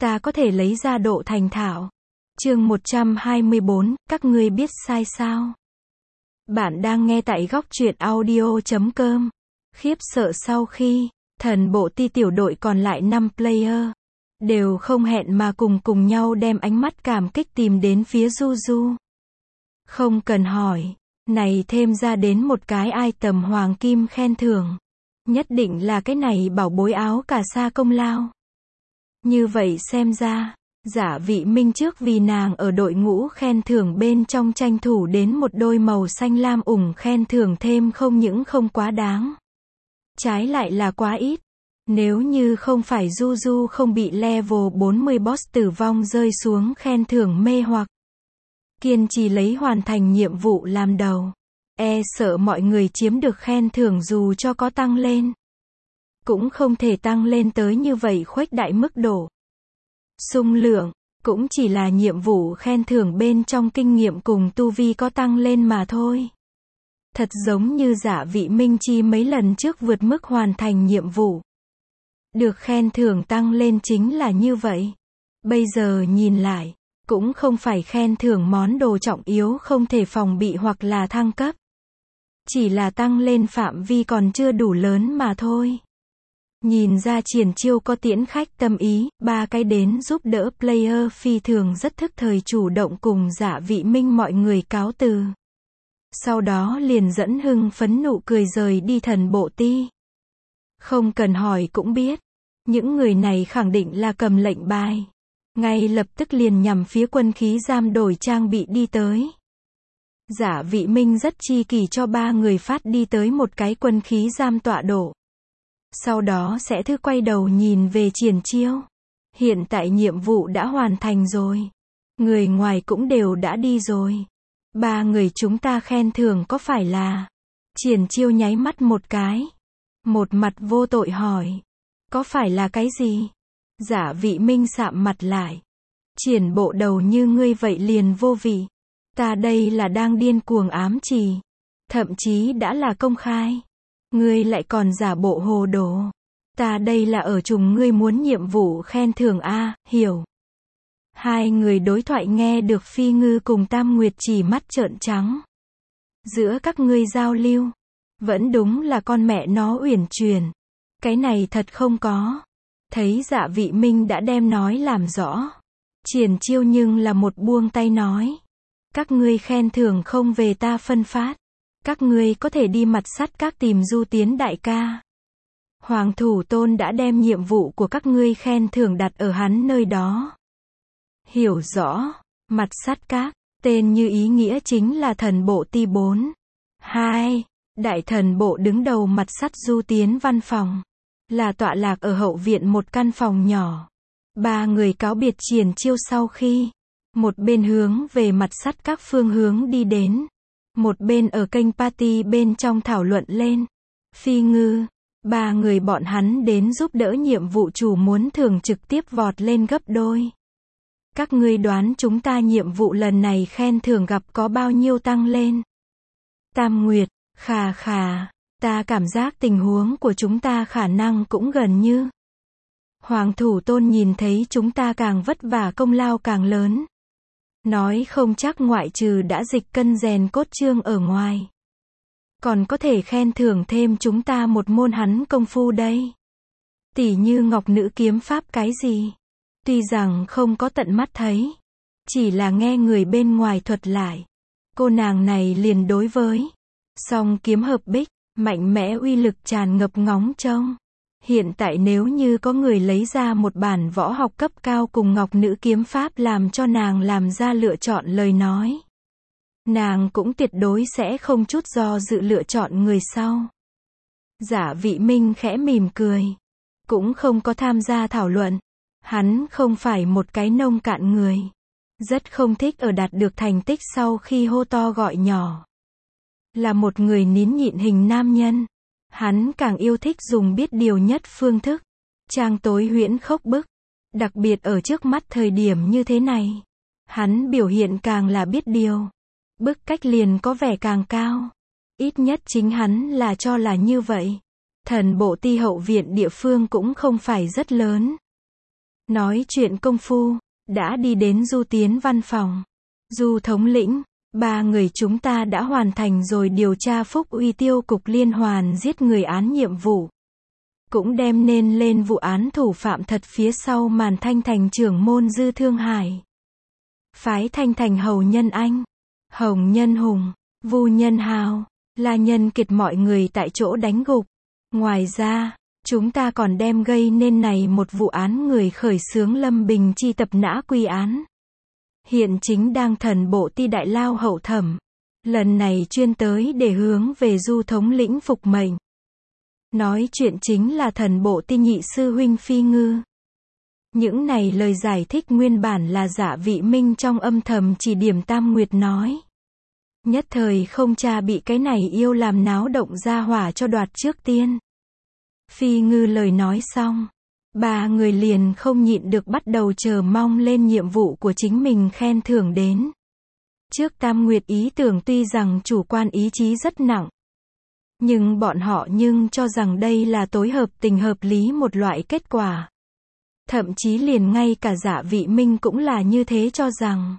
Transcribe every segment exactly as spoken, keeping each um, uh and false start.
ta có thể lấy ra độ thành thạo. Chương một trăm hai mươi bốn, các ngươi biết sai sao? Bạn đang nghe tại góc truyện audio chấm com. Khiếp sợ sau khi thần bộ ti tiểu đội còn lại năm player đều không hẹn mà cùng cùng nhau đem ánh mắt cảm kích tìm đến phía Du Du. Không cần hỏi, này thêm ra đến một cái ai tầm hoàng kim khen thưởng. Nhất định là cái này bảo bối áo cà sa công lao. Như vậy xem ra, Giả Vị Minh trước vì nàng ở đội ngũ khen thưởng bên trong tranh thủ đến một đôi màu xanh lam ủng khen thưởng thêm không những không quá đáng. Trái lại là quá ít. Nếu như không phải Du Du không bị level bốn mươi boss tử vong rơi xuống khen thưởng mê hoặc, kiên trì lấy hoàn thành nhiệm vụ làm đầu, e sợ mọi người chiếm được khen thưởng dù cho có tăng lên, cũng không thể tăng lên tới như vậy khuếch đại mức độ. Xung lượng, cũng chỉ là nhiệm vụ khen thưởng bên trong kinh nghiệm cùng tu vi có tăng lên mà thôi. Thật giống như Giả Vị Minh chi mấy lần trước vượt mức hoàn thành nhiệm vụ. Được khen thưởng tăng lên chính là như vậy. Bây giờ nhìn lại, cũng không phải khen thưởng món đồ trọng yếu không thể phòng bị hoặc là thăng cấp. Chỉ là tăng lên phạm vi còn chưa đủ lớn mà thôi. Nhìn ra Triển Chiêu có tiễn khách tâm ý, ba cái đến giúp đỡ player phi thường rất thức thời chủ động cùng Giả Vị Minh mọi người cáo từ. Sau đó liền dẫn hưng phấn nụ cười rời đi thần bộ ti. Không cần hỏi cũng biết, những người này khẳng định là cầm lệnh bài. Ngay lập tức liền nhằm phía quân khí giam đổi trang bị đi tới. Giả Vị Minh rất chi kỷ cho ba người phát đi tới một cái quân khí giam tọa độ. Sau đó sẽ thư quay đầu nhìn về Triển Chiêu. Hiện tại nhiệm vụ đã hoàn thành rồi. Người ngoài cũng đều đã đi rồi. Ba người chúng ta khen thưởng có phải là? Triển Chiêu nháy mắt một cái. Một mặt vô tội hỏi. Có phải là cái gì? Giả Vị Minh sạm mặt lại. Triển bộ đầu như ngươi vậy liền vô vị. Ta đây là đang điên cuồng ám chỉ. Thậm chí đã là công khai. Ngươi lại còn giả bộ hồ đồ. Ta đây là ở trùng ngươi muốn nhiệm vụ khen thưởng a, hiểu. Hai người đối thoại nghe được Phi Ngư cùng Tam Nguyệt chỉ mắt trợn trắng. Giữa các ngươi giao lưu, vẫn đúng là con mẹ nó uyển chuyển. Cái này thật không có. Thấy Giả Vị Minh đã đem nói làm rõ. Triển Chiêu nhưng là một buông tay nói. Các ngươi khen thưởng không về ta phân phát. Các ngươi có thể đi mặt sắt các tìm Du Tiến đại ca. Hoàng Thủ Tôn đã đem nhiệm vụ của các ngươi khen thưởng đặt ở hắn nơi đó. Hiểu rõ, mặt sắt các, tên như ý nghĩa chính là thần bộ ti bốn. Hai, đại thần bộ đứng đầu mặt sắt Du Tiến văn phòng. Là tọa lạc ở hậu viện một căn phòng nhỏ. Ba người cáo biệt Triển Chiêu sau khi, một bên hướng về mặt sắt các phương hướng đi đến. Một bên ở kênh party bên trong thảo luận lên. Phi Ngư, ba người bọn hắn đến giúp đỡ nhiệm vụ chủ muốn thưởng trực tiếp vọt lên gấp đôi. Các ngươi đoán chúng ta nhiệm vụ lần này khen thưởng gặp có bao nhiêu tăng lên? Tam Nguyệt, khà khà, ta cảm giác tình huống của chúng ta khả năng cũng gần như. Hoàng Thủ Tôn nhìn thấy chúng ta càng vất vả công lao càng lớn. Nói không chắc ngoại trừ đã dịch cân rèn cốt trương ở ngoài. Còn có thể khen thưởng thêm chúng ta một môn hắn công phu đây. Tỉ như Ngọc Nữ kiếm pháp cái gì. Tuy rằng không có tận mắt thấy. Chỉ là nghe người bên ngoài thuật lại. Cô nàng này liền đối với song kiếm hợp bích, mạnh mẽ uy lực tràn ngập ngóng trông. Hiện tại nếu như có người lấy ra một bản võ học cấp cao cùng Ngọc Nữ kiếm pháp làm cho nàng làm ra lựa chọn lời nói. Nàng cũng tuyệt đối sẽ không chút do dự lựa chọn người sau. Giả Vị Minh khẽ mỉm cười. Cũng không có tham gia thảo luận. Hắn không phải một cái nông cạn người. Rất không thích ở đạt được thành tích sau khi hô to gọi nhỏ. Là một người nín nhịn hình nam nhân. Hắn càng yêu thích dùng biết điều nhất phương thức. Trang tối huyễn khốc bức. Đặc biệt ở trước mắt thời điểm như thế này. Hắn biểu hiện càng là biết điều. Bức cách liền có vẻ càng cao. Ít nhất chính hắn là cho là như vậy. Thần bộ ti hậu viện địa phương cũng không phải rất lớn. Nói chuyện công phu, đã đi đến Du Tiến văn phòng. Du thống lĩnh, ba người chúng ta đã hoàn thành rồi điều tra Phúc Uy tiêu cục liên hoàn giết người án nhiệm vụ. Cũng đem nên lên vụ án thủ phạm thật phía sau màn Thanh Thành trưởng môn Dư Thương Hải. Phái Thanh Thành Hầu Nhân Anh, Hồng Nhân Hùng, Vu Nhân Hào, La Nhân Kiệt mọi người tại chỗ đánh gục. Ngoài ra, chúng ta còn đem gây nên này một vụ án người khởi xướng Lâm Bình Chi tập nã quy án. Hiện chính đang thần bộ ti đại lao hậu thẩm. Lần này chuyên tới để hướng về Du thống lĩnh phục mệnh. Nói chuyện chính là thần bộ ti nhị sư huynh Phi Ngư. Những này lời giải thích nguyên bản là Dạ Vị Minh trong âm thầm chỉ điểm Tam Nguyệt nói. Nhất thời không cha bị cái này yêu làm náo động ra hỏa cho đoạt trước tiên. Phi Ngư lời nói xong, ba người liền không nhịn được bắt đầu chờ mong lên nhiệm vụ của chính mình khen thưởng đến. Trước Tam Nguyệt ý tưởng tuy rằng chủ quan ý chí rất nặng, nhưng bọn họ nhưng cho rằng đây là tối hợp tình hợp lý một loại kết quả. Thậm chí liền ngay cả Dạ Vị Minh cũng là như thế cho rằng.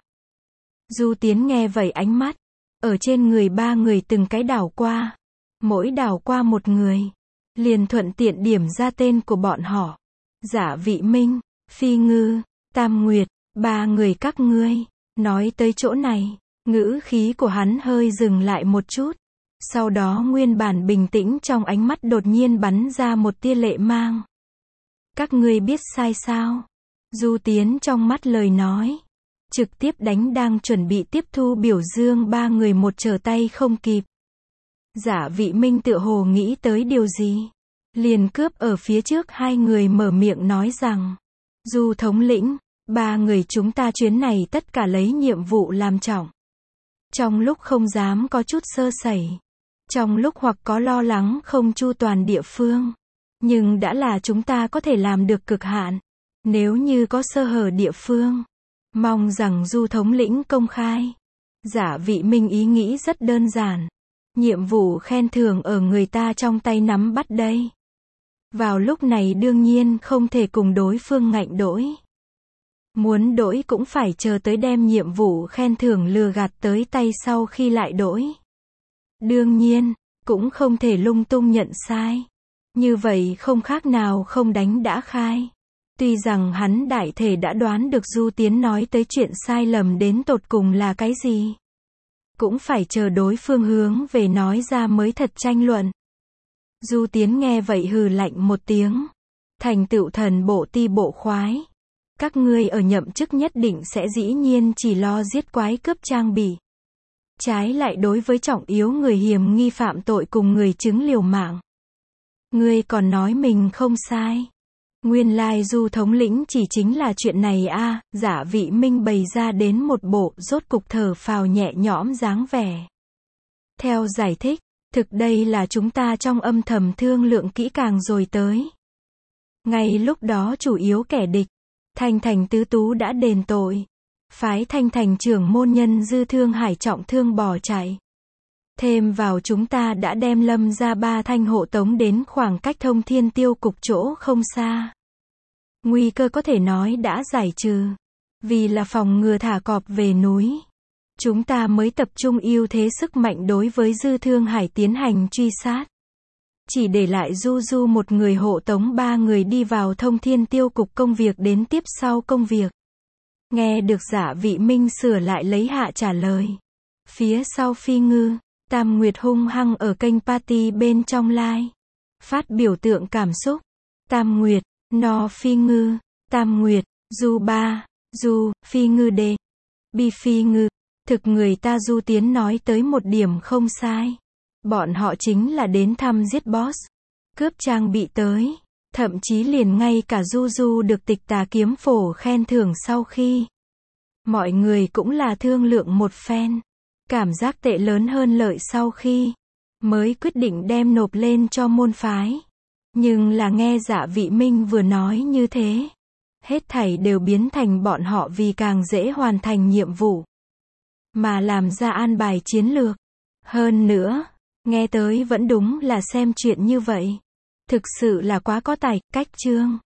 Du Tiến nghe vậy ánh mắt, ở trên người ba người từng cái đảo qua. Mỗi đảo qua một người, liền thuận tiện điểm ra tên của bọn họ. Dạ Vị Minh, Phi Ngư, Tam Nguyệt, ba người các ngươi. Nói tới chỗ này, ngữ khí của hắn hơi dừng lại một chút. Sau đó nguyên bản bình tĩnh trong ánh mắt đột nhiên bắn ra một tia lệ mang. Các ngươi biết sai sao? Du Tiến trong mắt lời nói, trực tiếp đánh đang chuẩn bị tiếp thu biểu dương ba người một trở tay không kịp. Dạ Vị Minh tựa hồ nghĩ tới điều gì, liền cướp ở phía trước hai người mở miệng nói rằng, Du thống lĩnh, ba người chúng ta chuyến này tất cả lấy nhiệm vụ làm trọng. Trong lúc không dám có chút sơ sẩy, trong lúc hoặc có lo lắng không chu toàn địa phương, nhưng đã là chúng ta có thể làm được cực hạn. Nếu như có sơ hở địa phương, mong rằng Du thống lĩnh công khai. Dạ Vị Minh ý nghĩ rất đơn giản. Nhiệm vụ khen thưởng ở người ta trong tay nắm bắt đây. Vào lúc này đương nhiên không thể cùng đối phương ngạnh đổi. Muốn đổi cũng phải chờ tới đem nhiệm vụ khen thưởng lừa gạt tới tay sau khi lại đổi. Đương nhiên, cũng không thể lung tung nhận sai. Như vậy không khác nào không đánh đã khai. Tuy rằng hắn đại thể đã đoán được Du Tiến nói tới chuyện sai lầm đến tột cùng là cái gì. Cũng phải chờ đối phương hướng về nói ra mới thật tranh luận. Du Tiến nghe vậy hừ lạnh một tiếng. Thành tựu thần bộ ti bộ khoái. Các ngươi ở nhậm chức nhất định sẽ dĩ nhiên chỉ lo giết quái cướp trang bị. Trái lại đối với trọng yếu người hiểm nghi phạm tội cùng người chứng liều mạng. Ngươi còn nói mình không sai. Nguyên lai Du thống lĩnh chỉ chính là chuyện này a. À, Dạ Vị Minh bày ra đến một bộ rốt cục thở phào nhẹ nhõm dáng vẻ. Theo giải thích, thực đây là chúng ta trong âm thầm thương lượng kỹ càng rồi tới. Ngay lúc đó chủ yếu kẻ địch, Thanh Thành tứ tú đã đền tội. Phái Thanh Thành trưởng môn nhân Dư Thương Hải trọng thương bỏ chạy. Thêm vào chúng ta đã đem Lâm ra ba thanh hộ tống đến khoảng cách Thông Thiên tiêu cục chỗ không xa. Nguy cơ có thể nói đã giải trừ. Vì là phòng ngừa thả cọp về núi, chúng ta mới tập trung ưu thế sức mạnh đối với Dư Thương Hải tiến hành truy sát. Chỉ để lại Du Du một người hộ tống ba người đi vào Thông Thiên tiêu cục công việc đến tiếp sau công việc. Nghe được Dạ Vị Minh sửa lại lấy hạ trả lời. Phía sau Phi Ngư, Tam Nguyệt hung hăng ở kênh party bên trong live. Phát biểu tượng cảm xúc. Tam Nguyệt, no Phi Ngư, Tam Nguyệt, Du ba, Du, Phi Ngư đề. Bi Phi Ngư. Thực người ta Du Tiến nói tới một điểm không sai. Bọn họ chính là đến thăm giết boss. Cướp trang bị tới. Thậm chí liền ngay cả Du Du được tịch tà kiếm phổ khen thưởng sau khi. Mọi người cũng là thương lượng một phen. Cảm giác tệ lớn hơn lợi sau khi. Mới quyết định đem nộp lên cho môn phái. Nhưng là nghe Dạ Vị Minh vừa nói như thế. Hết thảy đều biến thành bọn họ vì càng dễ hoàn thành nhiệm vụ. Mà làm ra an bài chiến lược. Hơn nữa, nghe tới vẫn đúng là xem chuyện như vậy. Thực sự là quá có tài, cách chương.